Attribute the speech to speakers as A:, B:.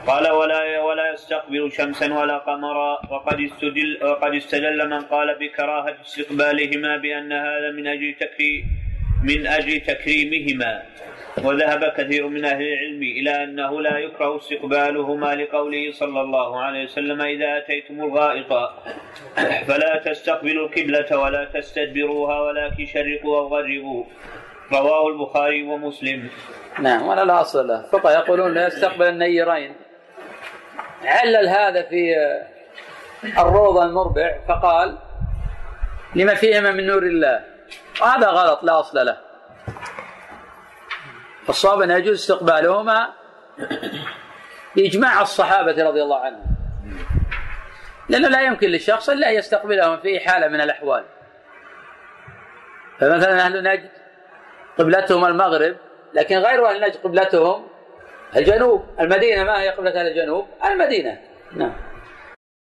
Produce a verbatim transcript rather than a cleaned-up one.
A: قال ولا ولا يستقبل شمسا ولا قمرا. وقد استدل وقد استدل من قال بكراهة استقبالهما بأن هذا من أجل تكريم من أجل تكريمهما. وذهب كثير من أهل العلم إلى أنه لا يكره استقبالهما لقوله صلى الله عليه وسلم إذا أتيتم الغائط فلا تستقبلوا القبلة ولا تستدبروها ولكن شرقوا أو غربوا. رواه البخاري ومسلم.
B: نعم. ولا لا أصل له. فقه يقولون لا يستقبل النيرين. علل هذا في الروضة المربع فقال لما فيهما من نور الله. وهذا غلط لا أصل له. فالصواب أن يجوز استقبالهما بإجماع الصحابة رضي الله عنهم، لأنه لا يمكن للشخص إلا أن يستقبلهم في حالة من الأحوال. فمثلا أهل نجد قبلتهم المغرب، لكن غير أهل نجد قبلتهم الجنوب. المدينة ما هي قبلة الجنوب؟ المدينة. نعم.